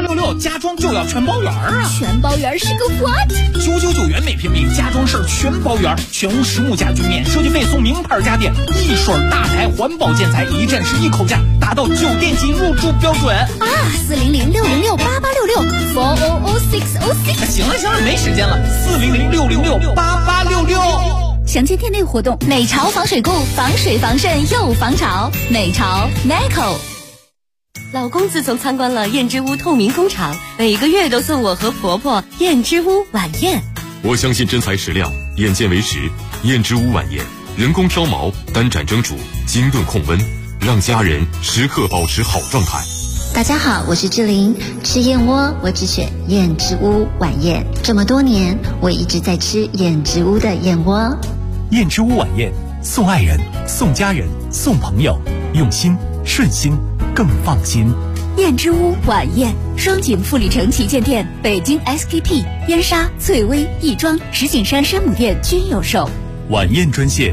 8866，家装就要全包圆啊！ 全包圆是个 what？999 元每平米，家装事儿全包圆，全屋实木家具免设计费送名牌家电，一水大牌环保建材，一站式一口价，达到酒店级入住标准啊！400-606-8866，400-606-6。行了，没时间了，400-606-8866。 详情店内活动，美潮防水固，防水防渗又防潮，美潮 Neco。 老公自从参观了燕之屋透明工厂，每个月都送我和婆婆燕之屋晚宴。 我相信真材实料，眼见为实。燕之屋晚宴，人工挑毛，单盏蒸煮，精炖控温，让家人时刻保持好状态。 大家好，我是志玲，吃燕窝我只选燕之屋晚宴。这么多年，我一直在吃燕之屋的燕窝。 燕之屋晚宴，送爱人，送家人，送朋友，用心顺心更放心。 燕之屋晚宴，双井富力城旗舰店、北京 SKP、燕莎、翠微、亦庄、石景山山姆店均有售。 晚宴专线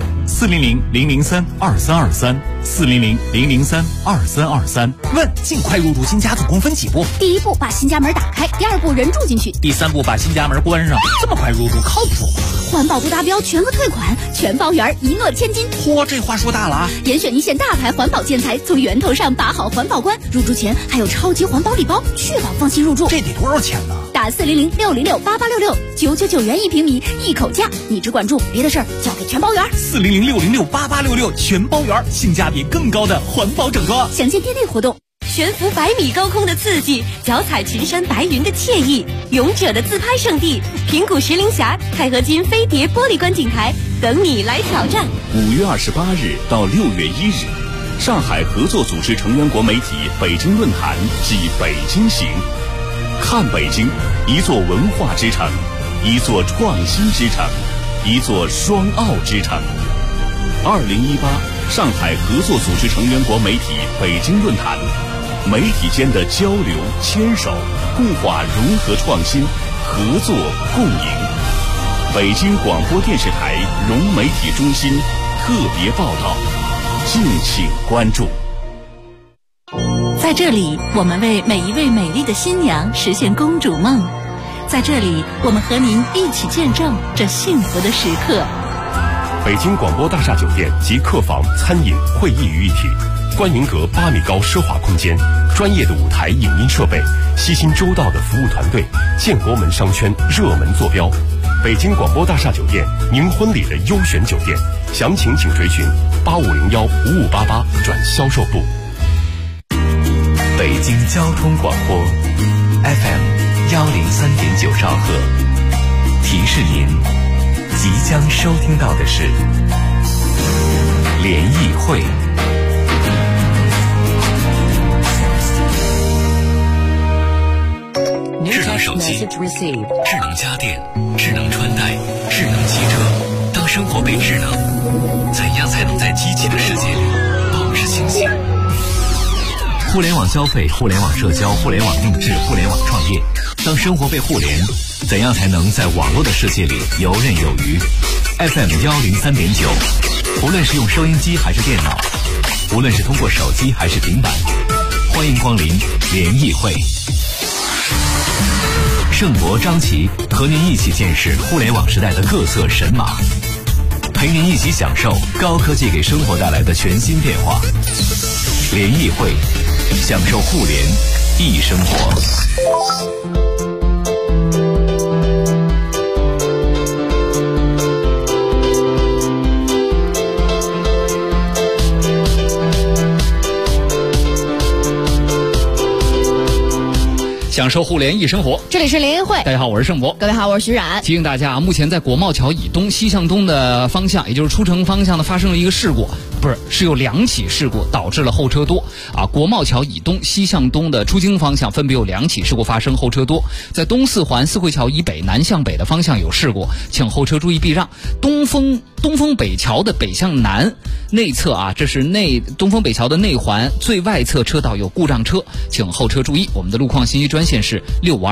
400-003-2323，400-003-2323。 问：尽快入住新家总共分几步？ 第一步把新家门打开，第二步人住进去， 第三步把新家门关上。这么快入住靠谱吗？ 环保不达标全额退款，全包圆，一诺千金。 嚯，这话说大了啊！ 严选一线大牌环保建材，从源头上把好环保关。入住前还有超级环保礼包，确保放心入住。 这得多少钱呢？ 打400-606-8866，999元1平米，一口价。你只管住，别的事儿交给全包圆。 400-606-8866，全包圆，性价比更高的环保整装。 详见店内活动。 悬浮100米高空的刺激，脚踩群山白云的惬意，勇者的自拍圣地平谷石林峡钛合金飞碟玻璃观景台等你来挑战。 5月28日到6月1日，上海合作组织成员国媒体北京论坛暨北京行，看北京，一座文化之城，一座创新之城，一座双奥之城。2018上海合作组织成员国媒体北京论坛，媒体间的交流、牵手、固化、融合、创新、合作、共赢。北京广播电视台融媒体中心特别报道，敬请关注。 在这里，我们为每一位美丽的新娘实现公主梦。在这里，我们和您一起见证这幸福的时刻。 北京广播大厦酒店及客房、餐饮、会议于一体，观云阁8米高奢华空间，专业的舞台影音设备，悉心周到的服务团队，建国门商圈热门坐标。北京广播大厦酒店，您婚礼的优选酒店，详情请垂询8501-5588转销售部。 北京交通广播 FM103.9兆赫，提示您即将收听到的是联谊会。 智能手机、智能家电、智能穿戴、智能汽车，当生活被智能，怎样才能在机器的世界里保持清醒？ 互联网消费、互联网社交、互联网定制、互联网创业，当生活被互联，怎样才能在网络的世界里游刃有余？ FM103.9，无论是用收音机还是电脑，无论是通过手机还是平板，欢迎光临联谊会。盛博、张琪和您一起见识互联网时代的各色神马，陪您一起享受高科技给生活带来的全新变化。联谊会，享受互联易生活。 享受互联易生活， 这里是联谊会。 大家好，我是盛博。 各位好，我是徐冉。 提醒大家啊，目前在国贸桥以东西向东的方向，也就是出城方向呢，发生了一个事故，是有2起事故导致了后车多啊。国贸桥以东西向东的出京方向分别有2起事故发生，后车多。在东四环四惠桥以北南向北的方向有事故，请后车注意避让。东风东风北桥的北向南内侧啊，这是东风北桥的内环最外侧车道有故障车，请后车注意。我们的路况信息专线是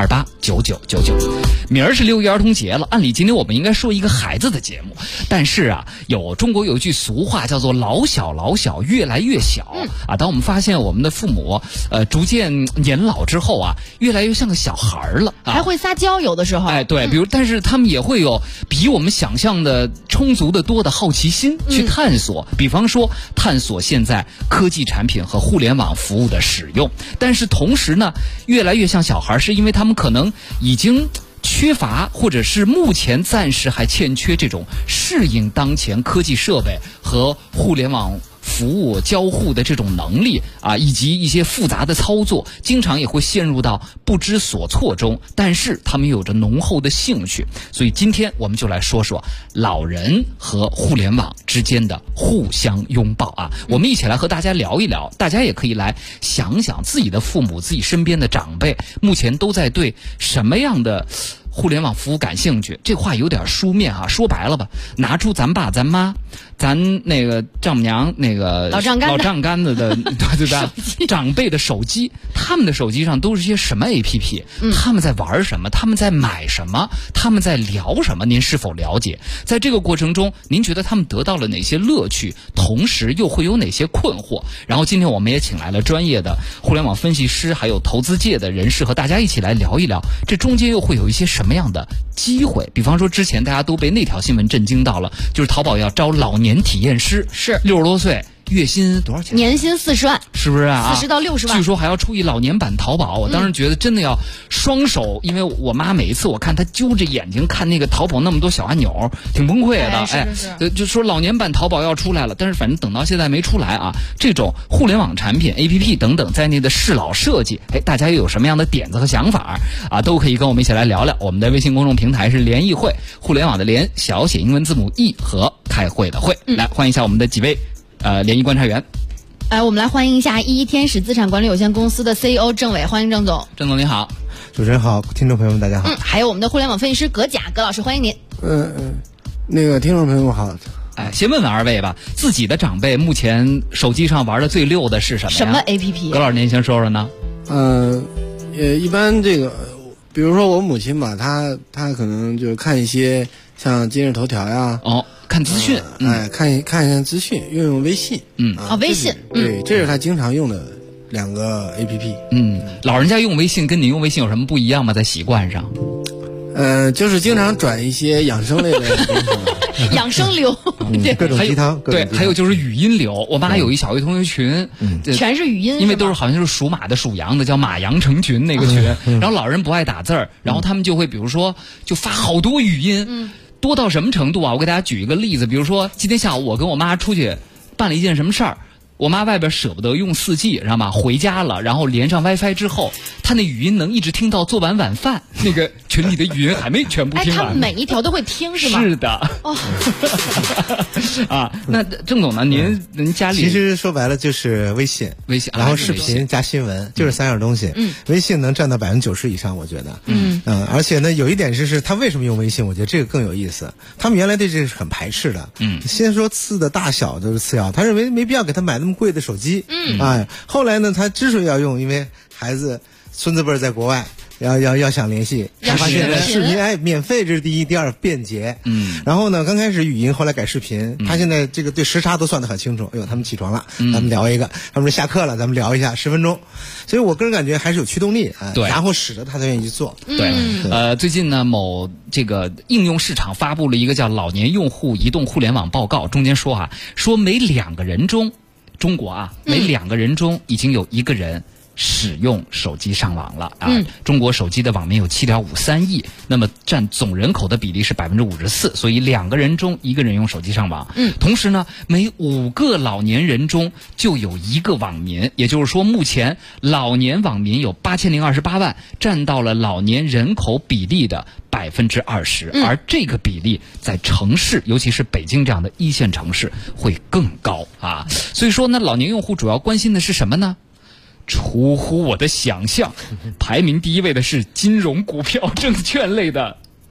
65289999。明儿是6一儿童节了，按理今天我们应该说一个孩子的节目，但是啊，中国有一句俗话叫做老小老小越来越小啊。当我们发现我们的父母逐渐年老之后啊，越来越像个小孩了， 还会撒娇，有的时候。 对，比如但是他们也会有比我们想象的充足的多的好奇心去探索，比方说探索现在科技产品和互联网服务的使用。但是同时呢，越来越像小孩，是因为他们可能已经缺乏，或者是目前暂时还欠缺这种适应当前科技设备和互联网服务交互的这种能力啊，以及一些复杂的操作，经常也会陷入到不知所措中。但是他们有着浓厚的兴趣，所以今天我们就来说说老人和互联网之间的互相拥抱啊。我们一起来和大家聊一聊，大家也可以来想想自己的父母、自己身边的长辈目前都在对什么样的互联网服务感兴趣。这话有点书面哈，说白了吧，拿出咱爸咱妈咱那个丈母娘那个老丈杆子的对吧？长辈的手机，他们的手机上都是些什么 APP？他们在玩什么？他们在买什么？他们在聊什么？您是否了解？在这个过程中，您觉得他们得到了哪些乐趣？同时又会有哪些困惑？然后今天我们也请来了专业的互联网分析师，还有投资界的人士，和大家一起来聊一聊，这中间又会有一些什么样的机会？比方说之前大家都被那条新闻震惊到了，就是淘宝要招老年体验师，是60多岁，月薪多少钱？ 年薪40万， 是不是啊 ？40到60万。 据说还要出一老年版淘宝，我当时觉得真的要双手，因为我妈每一次我看她揪着眼睛看那个淘宝那么多小按钮，挺崩溃的。就说老年版淘宝要出来了，但是反正等到现在没出来啊。这种互联网产品、APP 等等在内的适老设计，大家又有什么样的点子和想法啊？都可以跟我们一起来聊聊。我们的微信公众平台是联谊会，互联网的联，小写英文字母 E 和开会的会。来欢迎一下我们的几位联谊观察员。 我们来欢迎一下一天使资产管理有限公司的 CEO 郑伟，欢迎郑总。 郑总你好。 主持人好，听众朋友们大家好。 还有我们的互联网分析师葛甲，葛老师欢迎您。 那个听众朋友们好。 先问问二位吧，自己的长辈目前手机上玩的最溜的是什么呀？ 什么 APP？ 葛老师您先说说呢。 一般这个，比如说我母亲吧，她可能就看一些像今日头条呀， 看资讯， 看一下资讯，用微信， 微信， 对，这是她经常用的2个 APP。 老人家用微信跟你用微信有什么不一样吗？在习惯上？ 就是经常转一些养生类的养生流， 对，各种鸡汤， 对，还有就是语音流。我妈有一小学同学群， 全是语音， 因为都是好像是属马的、属羊的，叫马羊成群那个群。然后老人不爱打字儿，然后他们就会比如说就发好多语音，多到什么程度啊？我给大家举一个例子，比如说今天下午我跟我妈出去办了一件什么事儿。我妈外边舍不得用4G，知道吗？回家了，然后连上 WiFi 之后，她那语音能一直听到做完晚饭。那个群里的语音还没全部听完。 她每一条都会听是吗？ 是的。那郑总呢？您家里其实说白了就是微信，然后视频加新闻，就是3样东西。微信能占到90%以上，我觉得。而且呢，有一点就是他为什么用微信？我觉得这个更有意思。他们原来对这个是很排斥的。先说字的大小都是次要，他认为没必要给他买那么贵的手机。后来呢，他之所以要用，因为孩子孙子辈在国外，要想联系，他发现视频免费，这是第一，第二便捷。然后呢，刚开始语音，后来改视频，他现在这个对时差都算得很清楚。哎呦，他们起床了，咱们聊一个；他们说下课了，咱们聊一下10分钟。所以我个人感觉还是有驱动力， 对， 然后使得他才愿意去做。 对，最近呢，某这个应用市场发布了一个叫《老年用户移动互联网报告》，中间说每2个人中，中国每2个人中已经有1个人使用手机上网了中国手机的网民有7.53亿，那么占总人口的比例是54%，所以2个人中1个人用手机上网。同时呢，每5个老年人中就有1个网民，也就是说，目前老年网民有8028万，占到了老年人口比例的20%，而这个比例在城市，尤其是北京这样的1线城市会更高所以说呢，老年用户主要关心的是什么呢？出乎我的想象，排名第1位的是金融、股票、证券类的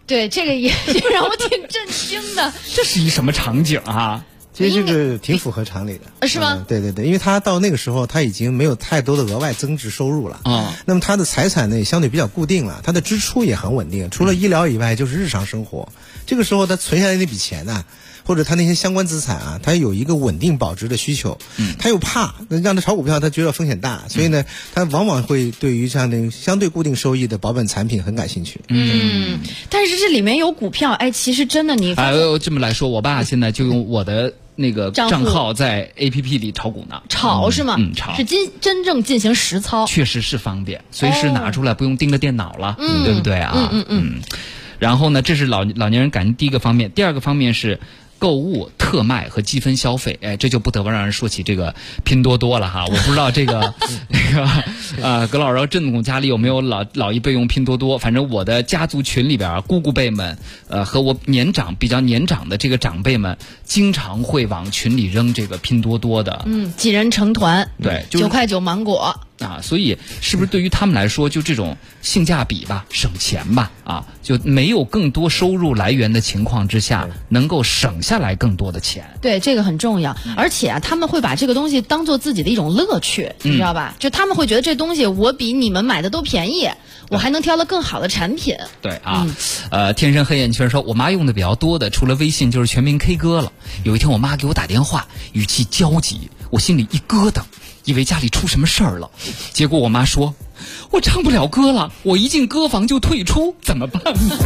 对，这个也让我挺震惊的。 这是一什么场景啊？ 其实这个挺符合常理的， 是吗？ 对对对，因为他到那个时候他已经没有太多的额外增值收入了啊。那么他的财产呢也相对比较固定了，他的支出也很稳定，除了医疗以外就是日常生活。这个时候他存下来那笔钱呢，或者他那些相关资产啊，他有一个稳定保值的需求，他又怕让他炒股票，他觉得风险大，所以呢，他往往会对于这样的相对固定收益的保本产品很感兴趣。 但是这里面有股票，哎，其实真的你这么来说，我爸现在就用我的那个账号在 APP 里炒股呢， 炒是吗？ 炒是真正进行实操， 确实是方便，随时拿出来，不用盯着电脑了，对不对啊？然后呢，这是老年人感恩第一个方面，第二个方面是购物、特卖和积分消费，哎，这就不得不让人说起这个拼多多了哈。我不知道这个葛老师郑总家里有没有老一辈用拼多多？反正我的家族群里边，姑姑辈们，和我比较年长的这个长辈们，经常会往群里扔这个拼多多的。 几人成团， 对 ，9块9芒果。 所以是不是对于他们来说，就这种性价比吧、省钱吧，就没有更多收入来源的情况之下，能够省下来更多的钱。 对，这个很重要。而且他们会把这个东西当做自己的一种乐趣，你知道吧？就他们会觉得这东西我比你们买的都便宜，我还能挑到更好的产品。 对啊，天生黑眼圈说，我妈用的比较多的，除了微信就是全民 K 歌了。有一天我妈给我打电话，语气焦急，我心里一咯噔。以为家里出什么事儿了，结果我妈说：“我唱不了歌了，我一进歌房就退出，怎么办呢？”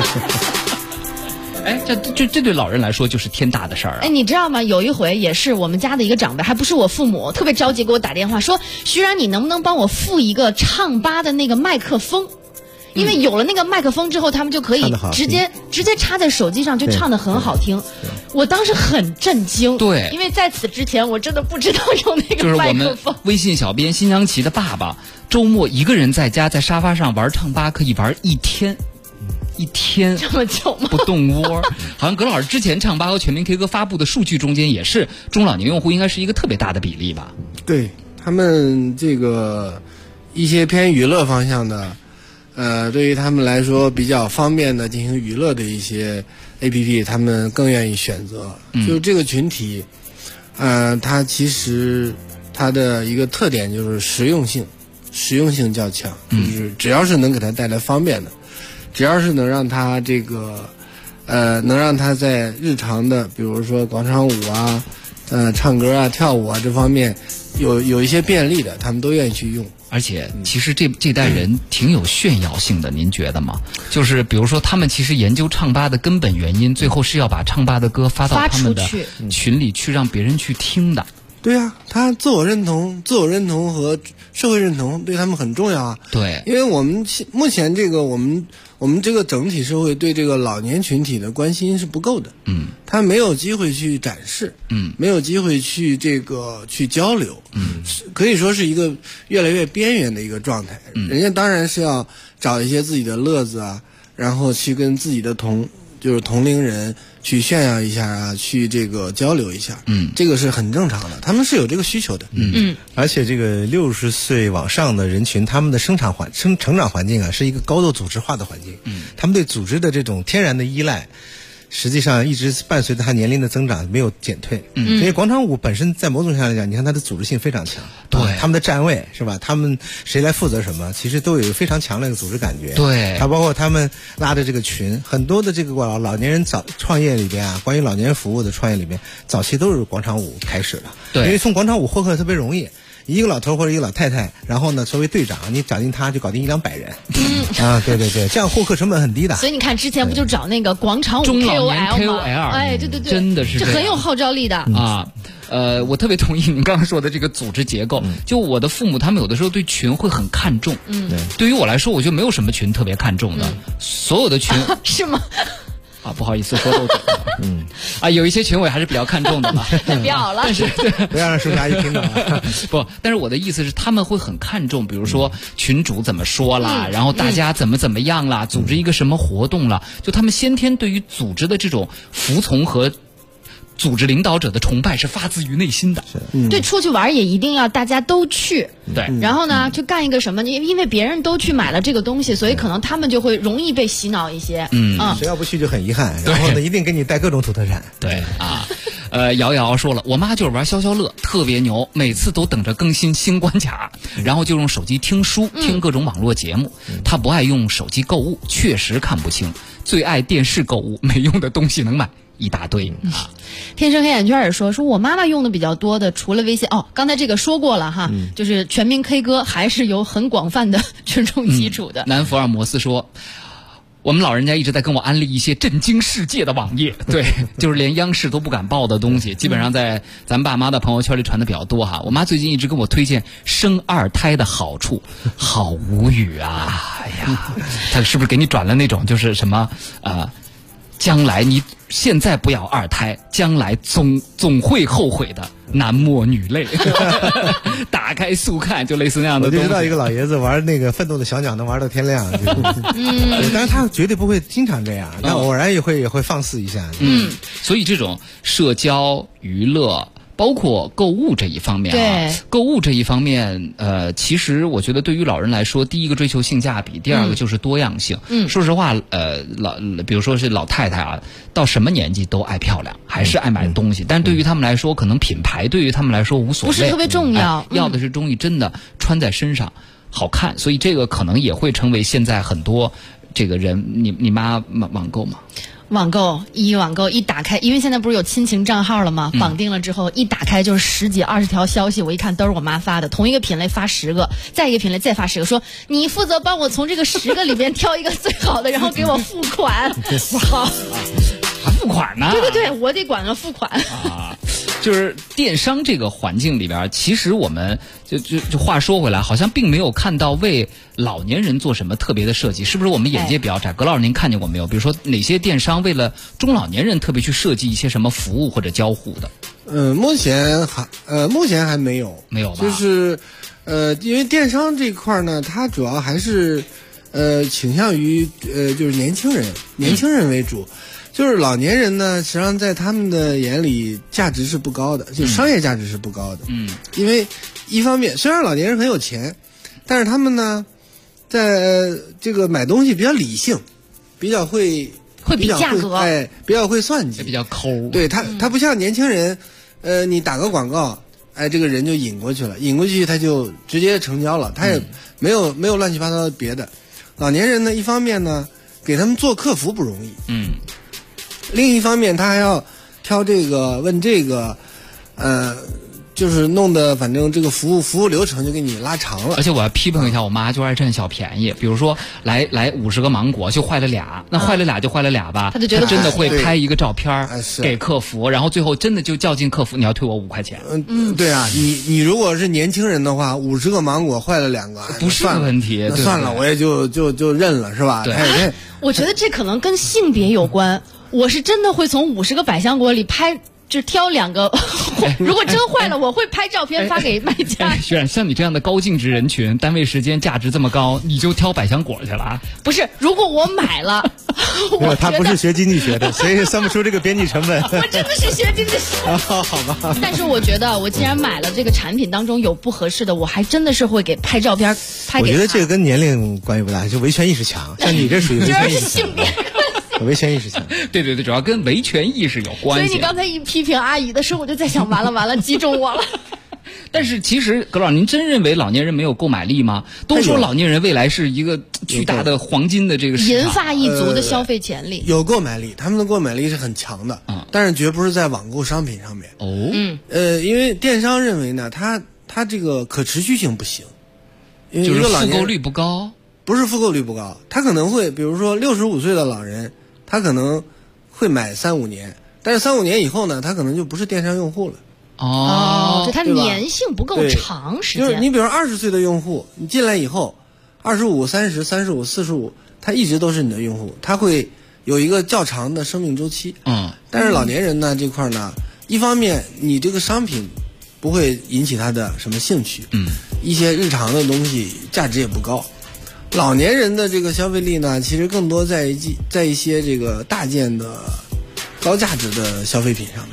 哎，这对老人来说就是天大的事儿啊！ 哎，你知道吗？有一回也是我们家的一个长辈，还不是我父母，特别着急给我打电话说：“徐然，你能不能帮我付一个唱吧的那个麦克风？”因为有了那个麦克风之后，他们就可以直接插在手机上，就唱得很好听。我当时很震惊， 对， 因为在此之前我真的不知道有那个麦克风。 就是我们微信小编新疆旗的爸爸，周末一个人在家在沙发上玩唱吧，可以玩一天。 这么久吗？ 不动窝。好像葛老师之前唱吧和全民 K 歌发布的数据中间，也是中老年用户应该是一个特别大的比例吧？ 对，他们这个一些偏娱乐方向的。对于他们来说比较方便的进行娱乐的一些 APP， 他们更愿意选择。就这个群体，它其实它的一个特点就是实用性较强，就是只要是能给它带来方便的，只要是能让它这个能让它在日常的，比如说广场舞啊、唱歌啊、跳舞啊这方面有一些便利的，他们都愿意去用。 而且其实这代人挺有炫耀性的，您觉得吗？就是比如说他们其实研究唱吧的根本原因，最后是要把唱吧的歌发到他们的群里去，让别人去听的。 对啊，他自我认同和社会认同对他们很重要啊。 对， 因为我们目前这个我们这个整体社会对这个老年群体的关心是不够的。他没有机会去展示，没有机会去去交流，可以说是一个越来越边缘的一个状态。人家当然是要找一些自己的乐子啊，然后去跟自己的同龄人去炫耀一下啊，去交流一下，这个是很正常的，他们是有这个需求的。 而且这个60岁往上的人群，他们的成长环境啊，是一个高度组织化的环境，他们对组织的这种天然的依赖，实际上一直伴随着他年龄的增长没有减退。所以广场舞本身在某种上来讲，你看它的组织性非常强， 对， 他们的站位是吧？他们谁来负责什么，其实都有一个非常强的一个组织感觉。 对， 它包括他们拉的这个群，很多的这个老年人创业里边啊，关于老年人服务的创业里边，早期都是广场舞开始的。 对， 因为从广场舞获客特别容易。一个老头或者一个老太太，然后呢，作为队长，你找进他就搞定100-200人。对，这样获客成本很低的。 所以你看，之前不就找那个广场舞 KOL 吗？哎，对， 真的是这很有号召力的啊。我特别同意您刚刚说的这个组织结构。就我的父母，他们有的时候对群会很看重。对于我来说，我就没有什么群特别看重的，所有的群是吗？ 不好意思说漏嘴了。有一些群委还是比较看重的嘛。 不要了， 但是不要让叔阿姨听到。 不，但是我的意思是，他们会很看重，比如说群主怎么说啦，然后大家怎么样啦，组织一个什么活动啦，就他们先天对于组织的这种服从和组织领导者的崇拜是发自于内心的。 对，出去玩也一定要大家都去。 对， 然后呢，就干一个什么？因为别人都去买了这个东西，所以可能他们就会容易被洗脑一些。 谁要不去就很遗憾。然后呢，一定给你带各种土特产。 对啊。瑶瑶说了，我妈就是玩消消乐，特别牛，每次都等着更新新关卡，然后就用手机听书，听各种网络节目。她不爱用手机购物，确实看不清，最爱电视购物，没用的东西能买一大堆啊。 天生黑眼圈也说我妈妈用的比较多的，除了微信刚才这个说过了哈，就是全民 K 歌还是有很广泛的群众基础的。 南福尔摩斯说，我们老人家一直在跟我安利一些震惊世界的网页，对，就是连央视都不敢报的东西，基本上在咱爸妈的朋友圈里传的比较多哈。我妈最近一直跟我推荐生二胎的好处，好无语啊！哎呀，她是不是给你转了那种就是什么将来你现在不要二胎，将来总会后悔的。男默女泪，打开速看，就类似那样的东西。 我就知道一个老爷子玩那个奋斗的小鸟能玩到天亮，但是他绝对不会经常这样，但偶然也会放肆一下。 所以这种社交娱乐。包括购物这一方面购物这一方面，其实我觉得对于老人来说，第一个追求性价比，第二个就是多样性。说实话，比如说是老太太啊，到什么年纪都爱漂亮，还是爱买东西，但对于他们来说，可能品牌对于他们来说无所谓， 不是特别重要， 要的是东西真的穿在身上好看，所以这个可能也会成为现在很多这个人，你妈网购吗？ 网购一打开，因为现在不是有亲情账号了吗？绑定了之后，一打开就是10几20条消息，我一看都是我妈发的，同一个品类发10个，再一个品类再发10个，说你负责帮我从这个10个里边挑一个最好的，然后给我付款。好， 还付款呢？ 对，我得管着付款啊。就是电商这个环境里边，其实我们就话说回来，好像并没有看到为老年人做什么特别的设计，是不是？我们眼界比较窄。葛老师，您看见过没有？比如说哪些电商为了中老年人特别去设计一些什么服务或者交互的？ 目前还没有吧？ 就是因为电商这块呢，它主要还是倾向于就是年轻人为主。就是老年人呢，实际上在他们的眼里价值是不高的，就商业价值是不高的。因为一方面虽然老年人很有钱，但是他们呢，在这个买东西比较理性，比较会比价格， 比较会算计， 比较抠。 对他不像年轻人，你打个广告，这个人就引过去了，引过去他就直接成交了，他也没有乱七八糟的别的。老年人呢，一方面呢，给他们做客服不容易，另一方面他还要挑这个问这个，就是弄得反正这个服务流程就给你拉长了。 而且我要批评一下我妈，就爱占小便宜。比如说来50个芒果就坏了俩，那坏了俩就坏了俩吧， 他就觉得真的会拍一个照片给客服，然后最后真的就较劲客服，你要退我5块钱。 对啊，你如果是年轻人的话，50个芒果坏了2个不是个问题， 算了，我也就认了，是吧？ 对， 我觉得这可能跟性别有关。我是真的会从50个百香果里拍，就挑2个，如果真坏了，我会拍照片发给卖家。 徐冉，像你这样的高净值人群，单位时间价值这么高，你就挑百香果去了啊？ 不是，如果我买了， 他不是学经济学的，所以算不出这个边际成本。 我真的是学经济学。 好吧。 但是我觉得，我既然买了这个产品当中有不合适的，我还真的是会给拍照片拍给他。 我觉得这个跟年龄关系不大，就维权意识强。像你这属于维权意识强。 性别。 维权意识强， 对，主要跟维权意识有关系。 所以你刚才一批评阿姨的时候，我就在想，完了，击中我了。 但是其实葛老师，您真认为老年人没有购买力吗？都说老年人未来是一个巨大的黄金的这个市场， 银发一族的消费潜力， 有购买力，他们的购买力是很强的，但是绝不是在网购商品上面。因为电商认为呢，它这个可持续性不行，因为就是复购率不高。 不是复购率不高，他可能会，比如说65岁的老人，他可能会买3-5年，但是3-5年以后呢，他可能就不是电商用户了。 就它粘性不够长时间。 就是你比如20岁的用户，你进来以后，25、30、35、45，他一直都是你的用户，他会有一个较长的生命周期。但是老年人呢这块呢，一方面你这个商品不会引起他的什么兴趣，一些日常的东西价值也不高。老年人的这个消费力呢，其实更多在一些这个大件的高价值的消费品上面。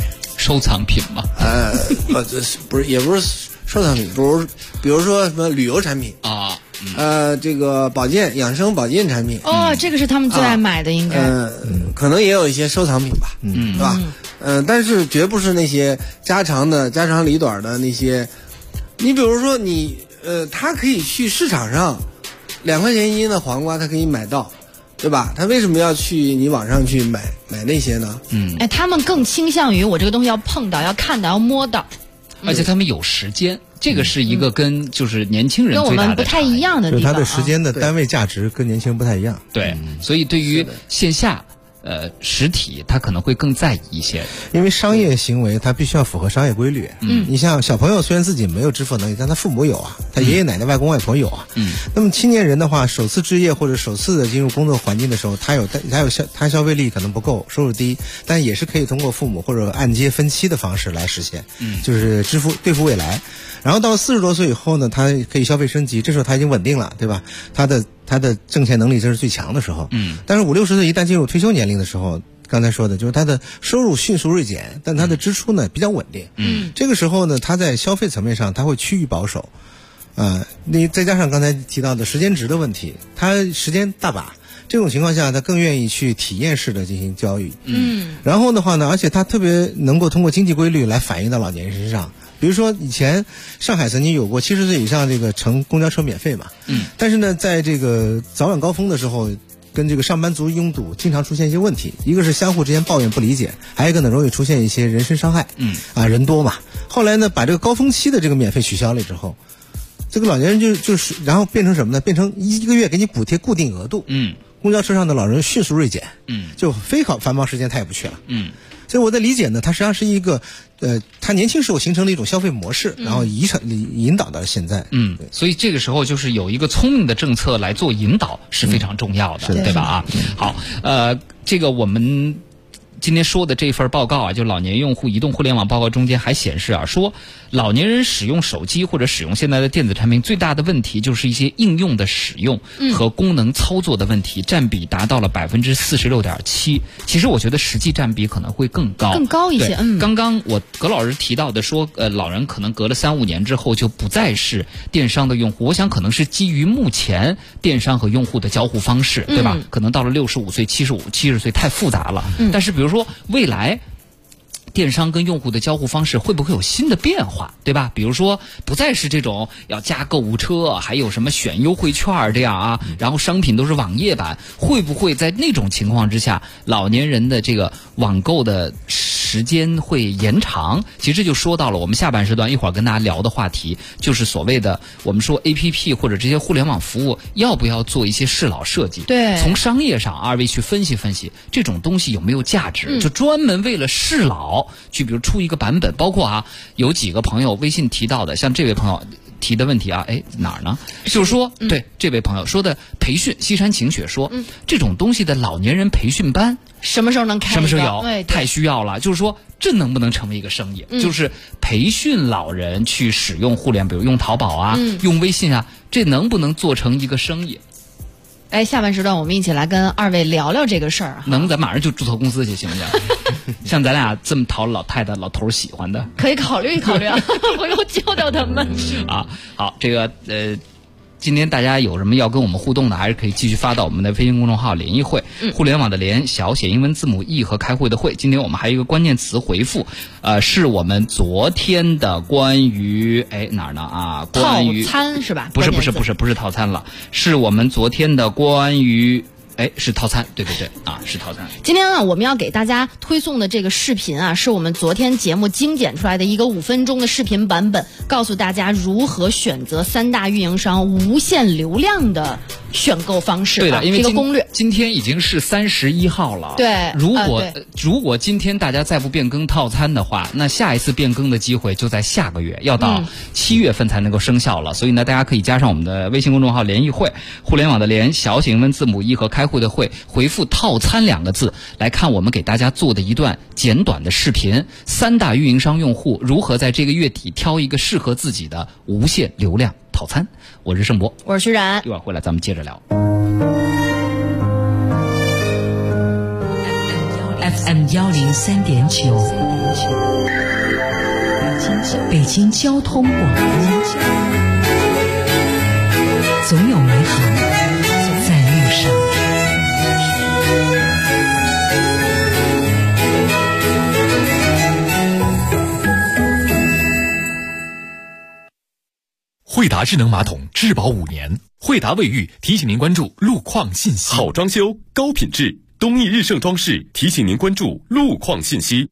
收藏品吗？ 不是，也不是收藏品，比如说什么旅游产品啊， 这个养生保健产品。 这个是他们最爱买的，应该。 可能也有一些收藏品吧，是吧？但是绝不是那些家长里短的那些。你比如说他可以去市场上2块钱1斤的黄瓜，他可以买到。对吧？他为什么要去你网上去买那些呢？ 他们更倾向于我这个东西要碰到、要看到、要摸到， 而且他们有时间，这个是一个跟就是年轻人跟我们不太一样的地方。 他的时间的单位价值跟年轻人不太一样。 对，所以对于线下。实体它可能会更在意一些， 因为商业行为它必须要符合商业规律。你像小朋友虽然自己没有支付能力，但他父母有啊，他爷爷奶奶、外公外婆有啊。那么青年人的话，首次置业或者首次的进入工作环境的时候，他消费力可能不够，收入低，但也是可以通过父母或者按揭分期的方式来实现，就是兑付未来。然后到40多岁以后呢，他可以消费升级，这时候他已经稳定了，对吧？他的挣钱能力这是最强的时候。但是50、60岁一旦进入退休年龄的时候，刚才说的就是他的收入迅速锐减，但他的支出呢比较稳定。这个时候呢，他在消费层面上他会趋于保守。你再加上刚才提到的时间值的问题，他时间大把。这种情况下，他更愿意去体验式的进行交易。然后的话呢，而且他特别能够通过经济规律来反映到老年人身上。比如说以前上海曾经有过70岁以上这个乘公交车免费嘛，但是呢，在这个早晚高峰的时候，跟这个上班族拥堵经常出现一些问题，一个是相互之间抱怨不理解，还有一个呢容易出现一些人身伤害。人多嘛。后来呢，把这个高峰期的这个免费取消了之后，这个老年人就是然后变成什么呢？变成一个月给你补贴固定额度。公交车上的老人迅速锐减。就非繁忙时间他也不去了。所以我的理解呢，它实际上是一个，他年轻时候形成了一种消费模式，然后引导到现在。 所以这个时候就是有一个聪明的政策来做引导是非常重要的，对吧？好，这个我们今天说的这份报告啊，就老年用户移动互联网报告中间还显示啊，说老年人使用手机或者使用现在的电子产品最大的问题就是一些应用的使用和功能操作的问题，占比达到了46.7%。其实我觉得实际占比可能会更高一些。 刚刚葛老师提到的说，老人可能隔了3-5年之后就不再是电商的用户，我想可能是基于目前电商和用户的交互方式，对吧？可能到了65岁、70岁太复杂了。但是比如说未来电商跟用户的交互方式会不会有新的变化，对吧？比如说不再是这种要加购物车，还有什么选优惠券这样啊，然后商品都是网页版，会不会在那种情况之下，老年人的这个网购的时间会延长？其实就说到了我们下半时段一会儿跟大家聊的话题，就是所谓的我们说 APP 或者这些互联网服务要不要做一些适老设计？ 对， 从商业上二位去分析分析这种东西有没有价值，就专门为了适老去比如出一个版本。包括有几个朋友微信提到的，像这位朋友提的问题哪儿呢？就是说对这位朋友说的培训，西山晴雪说这种东西的老年人培训班什么时候能开？ 什么时候有？太需要了。就是说这能不能成为一个生意？就是培训老人去使用互联，比如用淘宝啊，用微信啊，这能不能做成一个生意？ 下半时段我们一起来跟二位聊聊这个事儿。 能咱马上就注册公司去行不行？像咱俩这么讨老太太老头喜欢的， 可以考虑考虑啊，我又教教他们好，这个今天大家有什么要跟我们互动的，还是可以继续发到我们的微信公众号联谊会，互联网的联，小写英文字母 E 和开会的会。今天我们还有一个关键词回复，是我们昨天的关于哪儿呢关于套餐是吧？ 不是套餐了，是我们昨天的关于是套餐，对是套餐。 今天我们要给大家推送的这个视频是我们昨天节目精简出来的一个5分钟的视频版本，告诉大家如何选择3大运营商无限流量的选购方式。 对的，因为这个攻略今天已经是31号了。 对， 如果今天大家再不变更套餐的话，那下一次变更的机会就在下个月，要到7月份才能够生效了。所以呢，大家可以加上我们的微信公众号联谊会，互联网的联，小写英文字母 E 和开会的会，回复套餐2个字来看我们给大家做的一段简短的视频，3大运营商用户如何在这个月底挑一个适合自己的无限流量套餐。我是盛博， 我是徐然， 一会儿回来咱们接着聊。 FM 103.9，北京交通广播，总有美好在路上。 惠达智能马桶质保5年，惠达卫浴提醒您关注路况信息。 好装修，高品质，东义日盛装饰提醒您关注路况信息。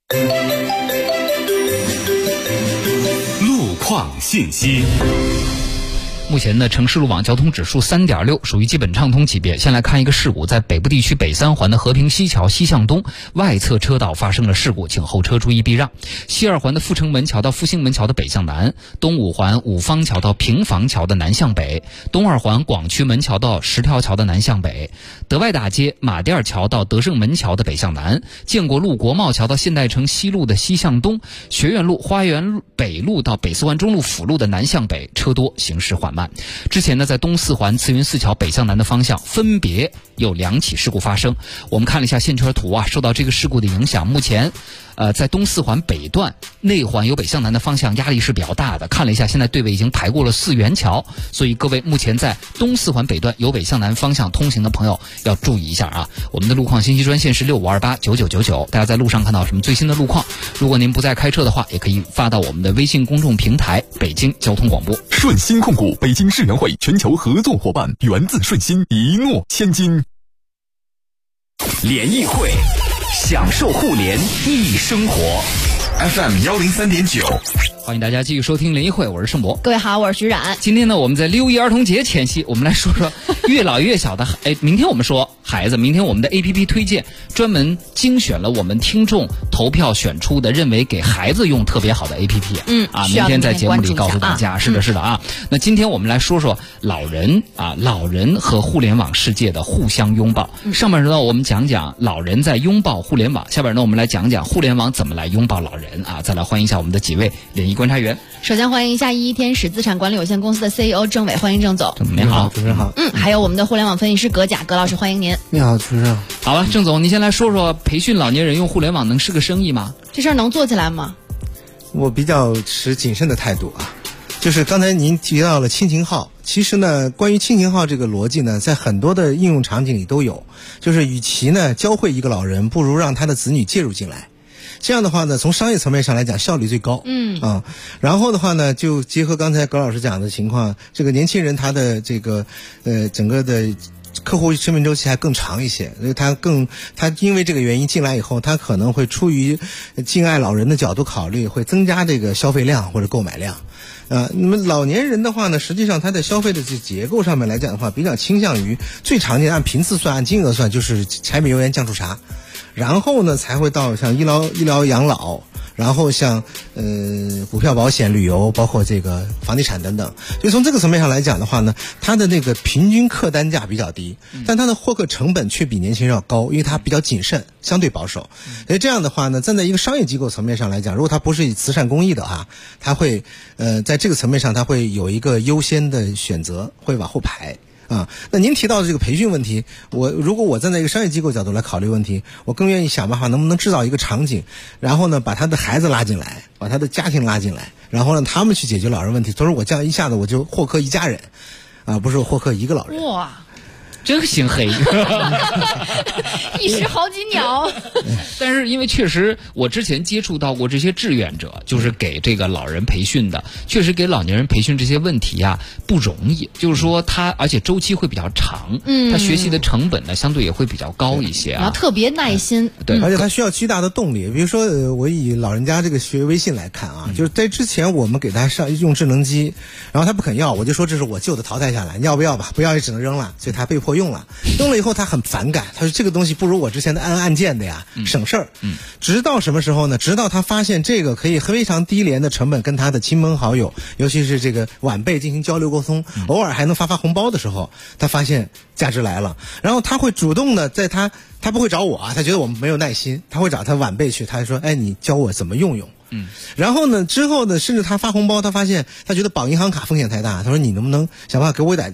路况信息。 目前呢，城市路网交通指数3.6，属于基本畅通级别。先来看一个事故，在北部地区北三环的和平西桥西向东外侧车道发生了事故，请后车注意避让。西二环的阜成门桥到复兴门桥的北向南，东五环五方桥到平房桥的南向北，东二环广渠门桥到石条桥的南向北，德外大街马甸桥到德胜门桥的北向南，建国路国贸桥到现代城西路的西向东，学院路花园北路到北四环中路辅路的南向北，车多行驶缓慢。之前呢，在东四环慈云寺桥北向南的方向分别有2起事故发生。我们看了一下线圈图啊，受到这个事故的影响，目前在东四环北段内环由北向南的方向压力是比较大的。看了一下，现在队尾已经排过了四元桥，所以各位目前在东四环北段由北向南方向通行的朋友要注意一下啊。我们的路况信息专线是65289999，大家在路上看到什么最新的路况，如果您不再开车的话，也可以发到我们的微信公众平台北京交通广播。 顺鑫控股北京世园会全球合作伙伴，源自顺鑫，一诺千金。 联谊会，享受互联易生活。FM 103.9， 欢迎大家继续收听联谊会，我是盛博。 各位好，我是徐冉。 今天呢，我们在6·1儿童节前夕，我们来说说越老越小的明天我们说孩子，明天我们的 APP 推荐专门精选了我们听众投票选出的认为给孩子用特别好的 APP。明天在节目里告诉大家。是的啊。那今天我们来说说老人和互联网世界的互相拥抱。上面呢，我们讲讲老人在拥抱互联网，下边呢，我们来讲讲互联网怎么来拥抱老人啊。再来欢迎一下我们的几位联谊观察员。 首先欢迎一下一天使资产管理有限公司的 CEO 郑伟，欢迎郑总。 您好，主持人好。 还有我们的互联网分析师葛甲，葛老师，欢迎您。 你好，主持人。 好了，郑总，您先来说说培训老年人用互联网能是个生意吗？ 这事儿能做起来吗？ 我比较持谨慎的态度啊。就是刚才您提到了亲情号，其实呢，关于亲情号这个逻辑呢，在很多的应用场景里都有。就是与其呢教会一个老人，不如让他的子女介入进来。这样的话呢，从商业层面上来讲，效率最高。然后的话呢，就结合刚才葛老师讲的情况，这个年轻人他的这个整个的客户生命周期还更长一些，所以他因为这个原因进来以后，他可能会出于敬爱老人的角度考虑，会增加这个消费量或者购买量。那么老年人的话呢，实际上他在消费的这结构上面来讲的话，比较倾向于最常见按频次算、按金额算，就是柴米油盐酱醋茶，然后呢才会到像医疗养老，然后像股票保险、旅游，包括这个房地产等等。所以从这个层面上来讲的话呢，它的那个平均客单价比较低，但它的获客成本却比年轻人要高，因为它比较谨慎，相对保守。所以这样的话呢，站在一个商业机构层面上来讲，如果它不是以慈善公益的话，它会在这个层面上它会有一个优先的选择，会往后排。那您提到的这个培训问题，如果我站在一个商业机构角度来考虑问题，我更愿意想办法能不能制造一个场景，然后呢把他的孩子拉进来，把他的家庭拉进来，然后让他们去解决老人问题。所以说我这样一下子我就获客一家人，不是获客一个老人。 哇， 真心黑一时好几鸟。 但是因为确实我之前接触到过这些志愿者，就是给这个老人培训的，确实给老年人培训这些问题啊不容易，就是说而且周期会比较长，他学习的成本呢相对也会比较高一些啊， 特别耐心。 对，而且他需要巨大的动力。比如说我以老人家这个学微信来看啊，就是在之前我们给他用智能机，然后他不肯要，我就说这是我旧的淘汰下来，你要不要吧？不要也只能扔了，所以他被迫用了以后他很反感，他说这个东西不如我之前的按按键的呀，省事儿。直到什么时候呢？直到他发现这个可以非常低廉的成本跟他的亲朋好友，尤其是这个晚辈进行交流沟通，偶尔还能发红包的时候，他发现价值来了，然后他会主动的在他不会找我啊，他觉得我们没有耐心，他会找他晚辈去，他说你教我怎么用。然后呢之后呢，甚至他发红包，他发现他觉得绑银行卡风险太大，他说你能不能想办法给我一点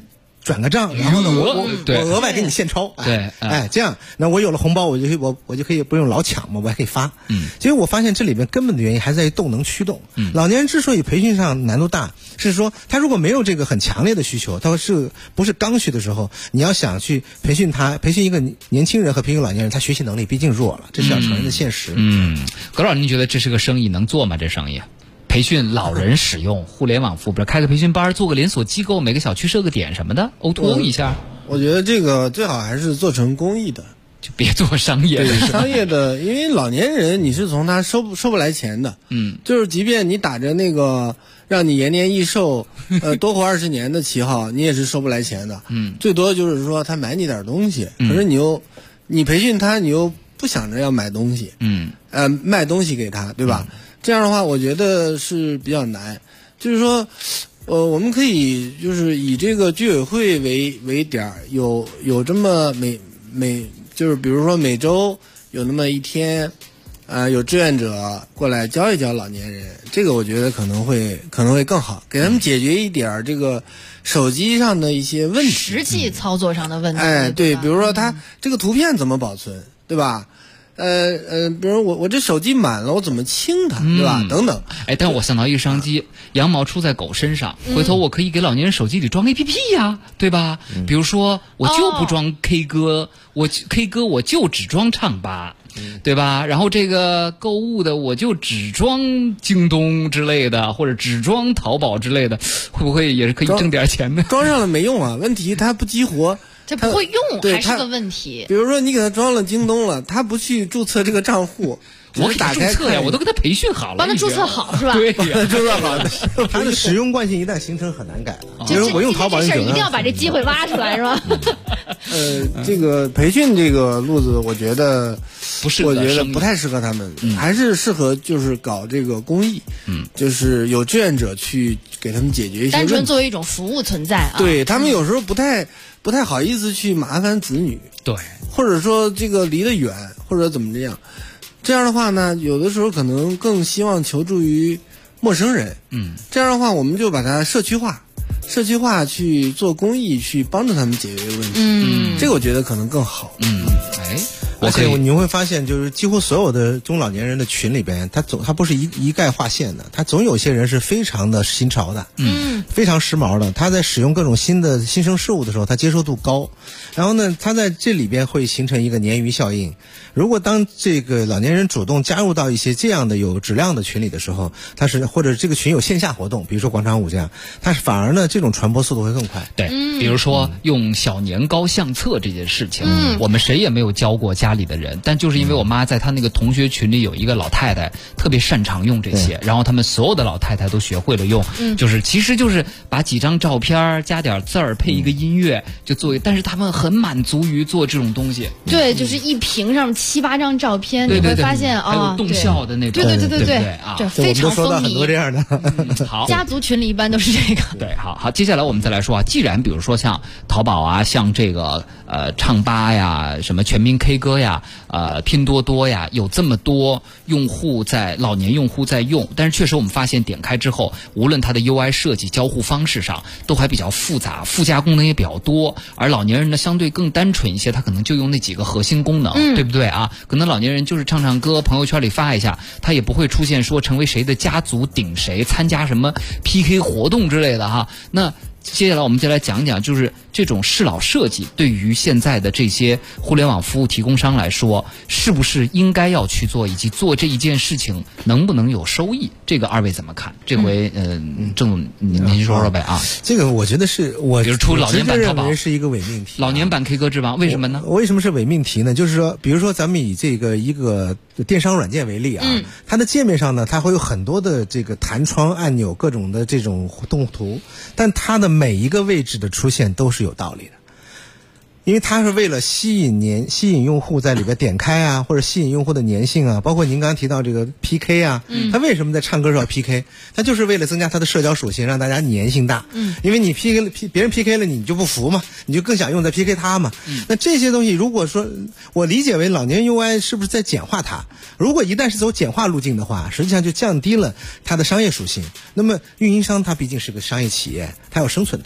转个账，然后呢我额外给你现钞， 对， 这样，那我有了红包，我就可以不用老抢嘛，我还可以发。结果我发现这里面根本的原因还在于动能驱动。老年人之所以培训上难度大，是说他如果没有这个很强烈的需求，他不是刚需的时候，你要想去培训一个年轻人和培训老年人，他学习能力毕竟弱了，这是要承认的现实。 葛老师，您觉得这是个生意能做吗？这生意？培训老人使用互联网服务，比如开个培训班，做个连锁机构，每个小区设个点什么的 ，O2O 一下。 我觉得这个最好还是做成公益的， 就别做商业的。 商业的，因为老年人你是从他收不来钱的。就是即便你打着那个让你延年益寿，多活20年的旗号，你也是收不来钱的。最多就是说他买你点东西，可是你培训他，你又不想着要买东西，卖东西给他，对吧？这样的话，我觉得是比较难。就是说，我们可以就是以这个居委会为点儿，有这么就是比如说每周有那么一天，有志愿者过来教一教老年人，这个我觉得可能会更好，给他们解决一点这个手机上的一些问题， 实际操作上的问题。 对，比如说他这个图片怎么保存，对吧？比如我这手机满了，我怎么清它，对吧？等等。 但我想到一个商机，羊毛出在狗身上，回头我可以给老年人手机里装 APP 呀，对吧？比如说我就不装 K 歌，K 歌我就只装唱吧，对吧？然后这个购物的我就只装京东之类的，或者只装淘宝之类的，会不会也是可以挣点钱呢？ 装上了没用啊，问题它不激活。 这不会用还是个问题。 比如说你给他装了京东了，他不去注册这个账户， 我给他注册呀，我都给他培训好了， 帮他注册好是吧？ 对呀， 注册好的。 他的使用惯性一旦形成很难改了。比如我用淘宝， 这事一定要把这机会挖出来是吧？ 这个培训这个路子，我觉得不太适合他们，还是适合就是搞这个公益，就是有志愿者去给他们解决一些单纯作为一种服务存在啊。 对他们有时候不太好意思去麻烦子女， 对， 或者说这个离得远，或者怎么这样。这样的话呢，有的时候可能更希望求助于陌生人。这样的话，我们就把它社区化去做公益，去帮助他们解决问题。这个我觉得可能更好。 而且你会发现，就是几乎所有的中老年人的群里边，他不是一概划线的，他总有些人是非常的新潮的，非常时髦的。他在使用各种新生事物的时候，他接受度高。然后呢，他在这里边会形成一个鲶鱼效应。如果当这个老年人主动加入到一些这样的有质量的群里的时候，或者这个群有线下活动，比如说广场舞这样，他反而呢这种传播速度会更快。 对，比如说用小年糕相册这件事情，我们谁也没有教过家里的人，但就是因为我妈在她那个同学群里有一个老太太特别擅长用这些，然后他们所有的老太太都学会了用，其实就是把几张照片加点字儿配一个音乐就做，但是他们很满足于做这种东西。 对，就是一屏上7、8张照片，你会发现还有动效的那种， 对啊， 这非常风靡。 很多这样的。 好， 家族群里一般都是这个。 对，好，接下来我们再来说啊，既然比如说像淘宝啊，像这个唱吧呀，什么全民 K 歌呀，拼多多呀，有这么多老年用户在用，但是确实我们发现点开之后，无论它的 UI 设计、交互方式上都还比较复杂，附加功能也比较多，而老年人呢相对更单纯一些，他可能就用那几个核心功能，对不对啊？可能老年人就是唱唱歌，朋友圈里发一下，他也不会出现说成为谁的家族顶谁，参加什么 PK 活动之类的哈。那接下来我们就来讲讲，就是这种适老设计对于现在的这些互联网服务提供商来说，是不是应该要去做，以及做这一件事情能不能有收益？这个二位怎么看？这回郑总您说说呗啊。 这个我觉得是比如出老年版淘宝是一个伪命题， 老年版 K 歌之王，为什么呢？ 为什么是伪命题呢？就是说，比如说咱们以这个一个电商软件为例啊，它的界面上呢，它会有很多的这个弹窗按钮，各种的这种动图，但它的每一个位置的出现都是有道理的，因为它是为了吸引用户在里边点开啊，或者吸引用户的粘性啊，包括您刚刚提到这个 PK 啊，它为什么在唱歌时候 PK？ 它就是为了增加它的社交属性，让大家粘性大。因为你 PK 了，别人 PK 了你就不服嘛，你就更想用再 PK 他嘛。那这些东西如果说我理解为老年 UI 是不是在简化它？如果一旦是走简化路径的话，实际上就降低了它的商业属性。那么运营商它毕竟是个商业企业，它要生存它。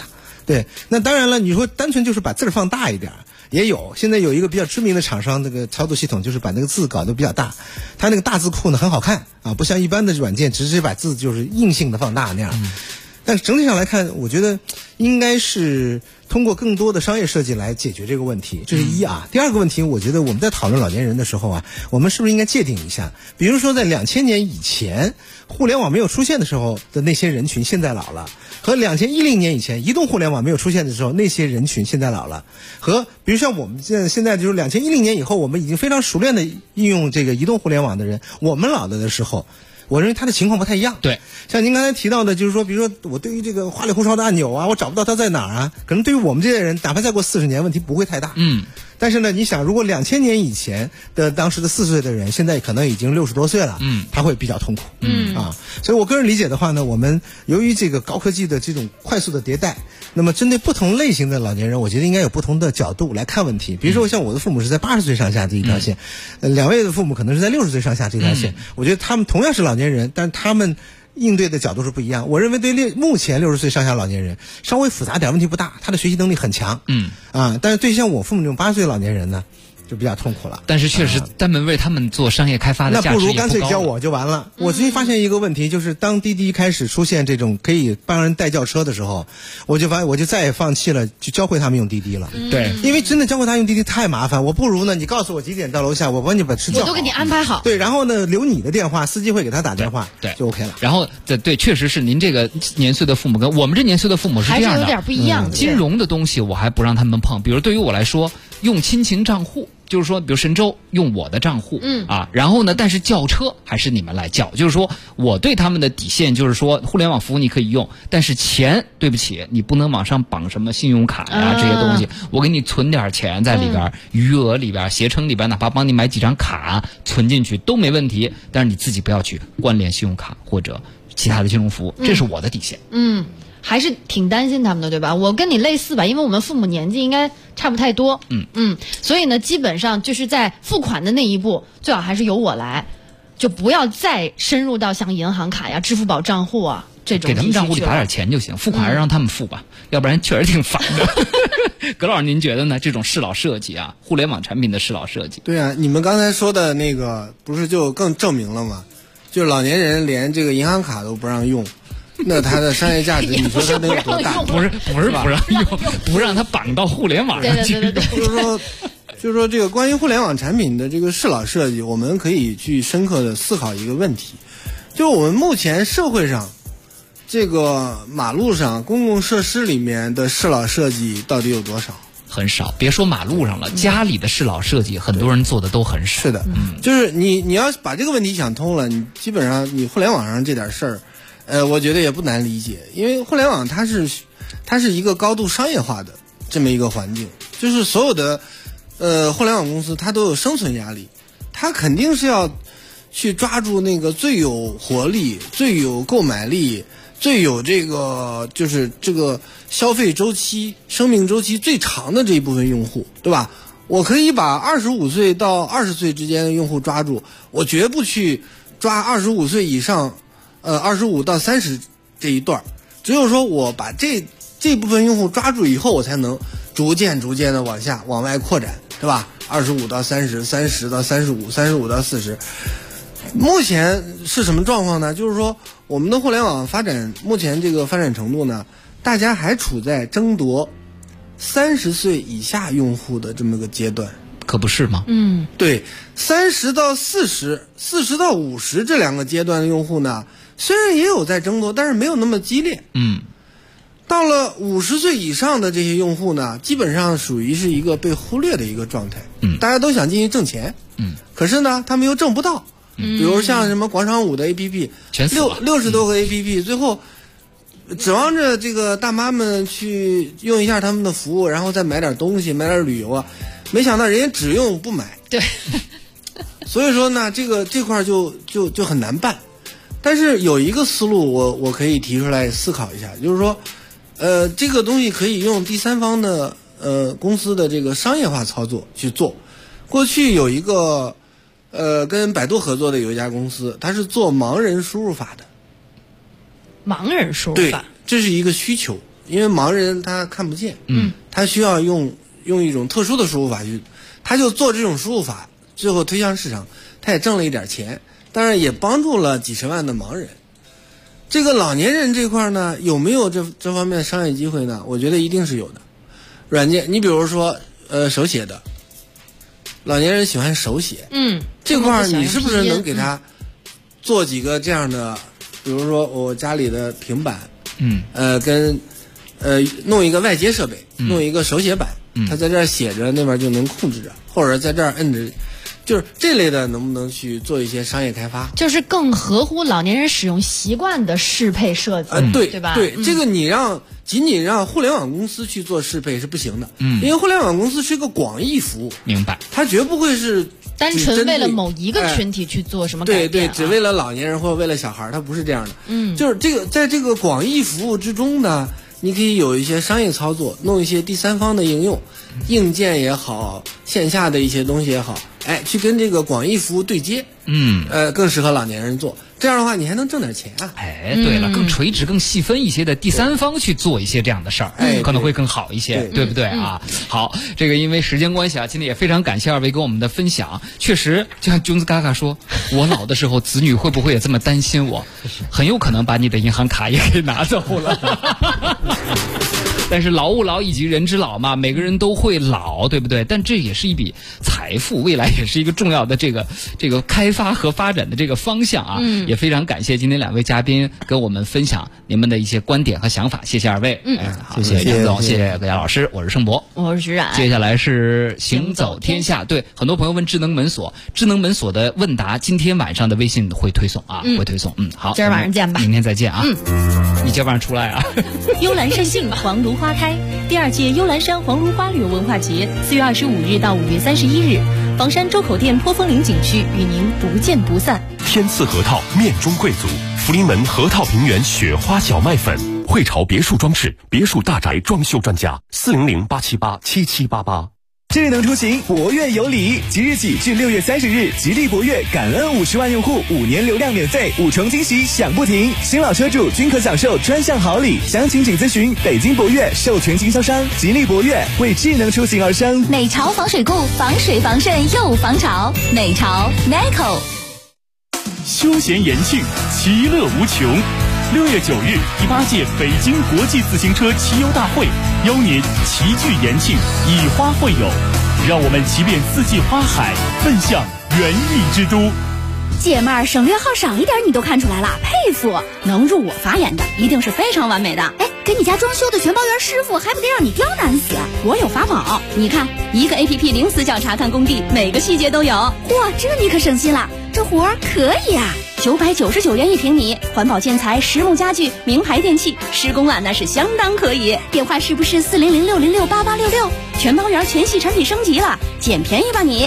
对，那当然了，你说单纯就是把字放大一点也有，现在有一个比较知名的厂商，那个操作系统就是把那个字搞得比较大，它那个大字库呢很好看啊，不像一般的软件直接把字就是硬性的放大那样。但是整体上来看，我觉得应该是通过更多的商业设计来解决这个问题，这是一啊。第二个问题，我觉得我们在讨论老年人的时候啊，我们是不是应该界定一下？比如说在2000年以前，互联网没有出现的时候的那些人群现在老了，和2010年以前移动互联网没有出现的时候那些人群现在老了，和比如像我们现在就是2010年以后，我们已经非常熟练的应用这个移动互联网的人，我们老了的时候。我认为他的情况不太一样。 对， 像您刚才提到的，就是说，比如说我对于这个花里胡哨的按钮啊，我找不到它在哪儿啊，可能对于我们这些人，哪怕再过40年，问题不会太大。但是呢，你想，如果2000年以前的当时的40岁的人，现在可能已经60多岁了，他会比较痛苦。所以我个人理解的话呢，我们由于这个高科技的这种快速的迭代，那么针对不同类型的老年人，我觉得应该有不同的角度来看问题。比如说像我的父母是在80岁上下这一条线，两位的父母可能是在60岁上下这条线，我觉得他们同样是老年人，但他们应对的角度是不一样。我认为对目前60岁上下老年人稍微复杂点，问题不大，他的学习能力很强。但是对像我父母这种80岁老年人呢，就比较痛苦了。 但是确实专门为他们做商业开发的价值也不高了。 那不如干脆教我就完了。我最近发现一个问题，就是当滴滴开始出现这种可以帮人代叫车的时候，我就再也放弃了去教会他们用滴滴了。 对， 因为真的教会他用滴滴太麻烦，我不如呢，你告诉我几点到楼下，我帮你把车叫好， 我都给你安排好。 对，然后呢留你的电话，司机会给他打电话， 对， 就 OK 了。 然后对，确实是您这个年岁的父母跟我们这年岁的父母是这样的， 还是有点不一样的。 金融的东西我还不让他们碰，比如对于我来说，用亲情账户。就是说，比如神州用我的账户，然后呢，但是叫车还是你们来叫。就是说，我对他们的底线就是说，互联网服务你可以用，但是钱对不起，你不能往上绑什么信用卡呀、这些东西。我给你存点钱在里边，余额里边、携程里边，哪怕帮你买几张卡存进去都没问题。但是你自己不要去关联信用卡或者其他的金融服务，这是我的底线。 还是挺担心他们的，对吧？我跟你类似吧，因为我们父母年纪应该差不太多，所以呢，基本上就是在付款的那一步，最好还是由我来，就不要再深入到像银行卡呀、支付宝账户啊这种。 给他们账户里打点钱就行，付款还是让他们付吧，要不然确实挺烦的。葛老师，您觉得呢？这种适老设计啊，互联网产品的适老设计？ 对啊，你们刚才说的那个不是就更证明了吗？就是老年人连这个银行卡都不让用。那它的商业价值，你说它能有多大？ 不是不让用，不让它绑到互联网上去。 就是说这个关于互联网产品的这个适老设计，我们可以去深刻的思考一个问题，就是我们目前社会上这个马路上公共设施里面的适老设计到底有多少？ 很少，别说马路上了，家里的适老设计，很多人做的都很少。 是的，就是你要把这个问题想通了，你基本上你互联网上这点事儿。我觉得也不难理解，因为互联网它是一个高度商业化的这么一个环境，就是所有的互联网公司它都有生存压力，它肯定是要去抓住那个最有活力、最有购买力、最有这个就是这个消费周期、生命周期最长的这一部分用户，对吧？我可以把25岁到20岁之间的用户抓住，我绝不去抓25岁以上。25到30这一段，只有说我把这部分用户抓住以后，我才能逐渐的往外扩展，对吧？25到30、30到35、35到40，目前是什么状况呢？就是说我们的互联网发展目前这个发展程度呢，大家还处在争夺30岁以下用户的这么个阶段。 可不是吗？ 对，30到40、40到50这两个阶段的用户呢，虽然也有在争夺，但是没有那么激烈。到了50岁以上的这些用户呢，基本上属于是一个被忽略的一个状态。大家都想进去挣钱，可是呢，他们又挣不到。比如像什么广场舞的 APP， 60多个 APP， 最后指望着这个大妈们去用一下他们的服务，然后再买点东西，买点旅游啊。没想到人家只用不买， 对， 所以说呢，这块就很难办。但是有一个思路，我可以提出来思考一下，就是说，这个东西可以用第三方的公司的这个商业化操作去做。过去有一个跟百度合作的有一家公司，它是做盲人输入法的。 盲人输入法， 对，这是一个需求。 因为盲人他看不见，他需要用一种特殊的输入法去，他就做这种输入法，最后推向市场，他也挣了一点钱，当然也帮助了几十万的盲人。这个老年人这块呢，有没有这方面的商业机会呢？我觉得一定是有的。软件，你比如说手写的，老年人喜欢手写，这块你是不是能给他做几个这样的，比如说我家里的平板，跟弄一个外接设备，弄一个手写板，他在这儿写着，那边就能控制着，或者在这儿摁着，就是这类的能不能去做一些商业开发？就是更合乎老年人使用习惯的适配设计，对吧？ 对，这个你仅仅让互联网公司去做适配是不行的，因为互联网公司是一个广义服务， 明白？ 它绝不会是单纯为了某一个群体去做什么改变， 对，只为了老年人或者为了小孩，它不是这样的。就是这个在这个广义服务之中呢，你可以有一些商业操作，弄一些第三方的应用，硬件也好，线下的一些东西也好，去跟这个广义服务对接，更适合老年人做。这样的话，你还能挣点钱啊！ 对了，更垂直、更细分一些的第三方去做一些这样的事儿，可能会更好一些，对不对啊？好，这个因为时间关系啊，今天也非常感谢二位给我们的分享。确实，就像君子嘎嘎说，我老的时候，子女会不会也这么担心我？很有可能把你的银行卡也给拿走了。但是劳务老以及人之老嘛，每个人都会老，对不对？但这也是一笔财富，未来也是一个重要的这个开发和发展的这个方向啊。也非常感谢今天两位嘉宾跟我们分享你们的一些观点和想法，谢谢二位。好，谢谢杨总，谢谢葛佳老师，我是盛博， 我是徐冉。 接下来是行走天下，对，很多朋友问智能门锁的问答，今天晚上的微信会推送啊，会推送。好， 今儿晚上见吧， 明天再见啊。你今儿晚上出来啊。 幽兰盛杏，黄芦花开。第2届幽兰山黄芦花旅游文化节4月25日到5月31日，房山周口店坡峰岭景区与您不见不散。 天赐核桃面中贵族，福临门核桃平原雪花小麦粉，汇潮别墅装饰别墅大宅装修专家，400-878-7788。 智能出行，博越有礼，即日起至6月30日，吉利博越感恩50万用户5年流量免费，5重惊喜享不停，新老车主均可享受专项好礼。详情请咨询北京博越授权经销商吉利博越，为智能出行而生。 美潮防水固，防水防渗又防潮。美潮 Nico。 休闲延庆，其乐无穷。6月9日，第8届北京国际自行车骑游大会邀您齐聚延庆，以花会友，让我们骑遍四季花海，奔向园艺之都。 姐妹儿，省略号少一点你都看出来了，佩服！能入我法眼的，一定是非常完美的。给你家装修的全包员师傅，还不得让你刁难死？我有法宝，你看，一个 APP 零死角查看工地，每个细节都有。哇，这你可省心了，这活儿可以啊！999元1平米，环保建材、实木家具、名牌电器，施工啊那是相当可以。电话是不是400-606-8866？全包员全系产品升级了，捡便宜吧你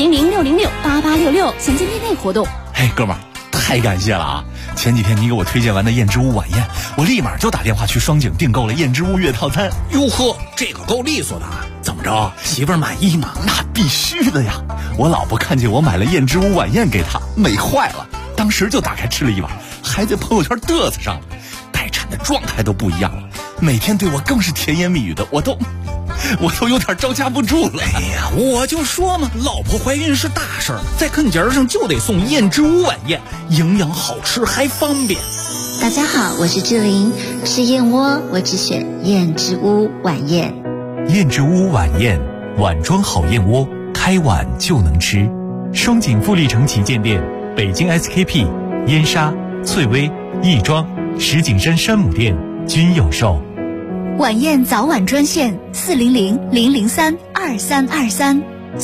！400-606-8866，详见店内活动。 哥们儿，太感谢了啊！前几天你给我推荐完的燕之屋晚宴，我立马就打电话去双井订购了燕之屋月套餐。 哟呵，这个够利索的，怎么着？媳妇儿满意吗？ 那必须的呀！我老婆看见我买了燕之屋晚宴给她，美坏了，当时就打开吃了一碗，还在朋友圈嘚瑟上了，待产的状态都不一样了，每天对我更是甜言蜜语的，我都有点招架不住了。 哎呀，我就说嘛，老婆怀孕是大事儿，在坑节上就得送燕之屋晚宴，营养好吃还方便。 大家好，我是志玲，吃燕窝我只选燕之屋晚宴。 燕之屋晚宴，碗装好燕窝，开碗就能吃。双井富力城旗舰店、北京 SKP、燕莎、翠微、亦庄、石景山山姆店均有售。 晚宴早晚专线400-003-2323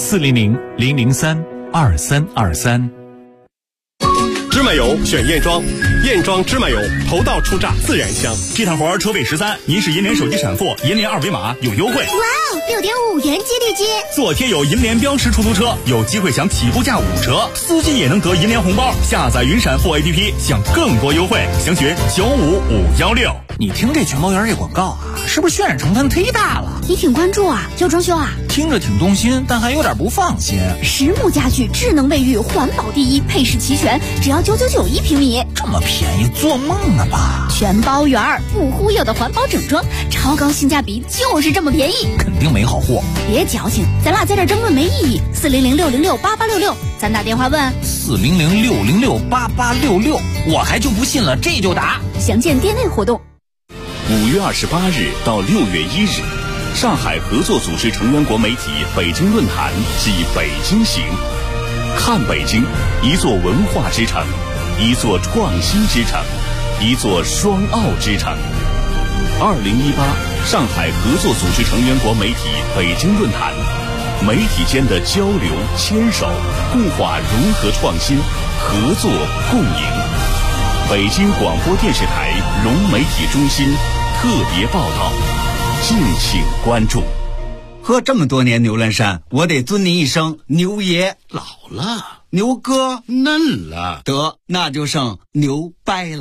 400-003-2323。 芝麻油选燕庄，燕庄芝麻油头道出榨自然香。 这趟活车费13，您是银联手机产货，银联二维码有优惠。 哇哦，6.5元激励金！ 做贴有银联标识出租车，有机会享起步价5折，司机也能得银联红包。下载云闪付 APP， 享更多优惠，详询95516。 你听这全包员这广告啊，是不是渲染成分忒大了？ 你挺关注啊？要装修啊？ 听着挺动心，但还有点不放心。 实木家具，智能卫浴，环保第一，配饰齐全，只要999一平米。 这么便宜，做梦呢吧？ 全包圆儿，不忽悠的环保整装，超高性价比，就是这么便宜。 肯定没好货。 别矫情，咱俩在这争论没意义。400-606-8866，咱打电话问。 400-606-8866，我还就不信了，这就打。 详见店内活动。 5月28日到6月1日，上海合作组织成员国媒体北京论坛暨北京行，看北京，一座文化之城，一座创新之城，一座双奥之城。2018上海合作组织成员国媒体北京论坛，媒体间的交流、牵手、固化融合创新，合作共赢。北京广播电视台融媒体中心特别报道，敬请关注。 喝这么多年牛栏山，我得尊您一声牛爷。 老了， 牛哥嫩了， 得那就剩牛掰了。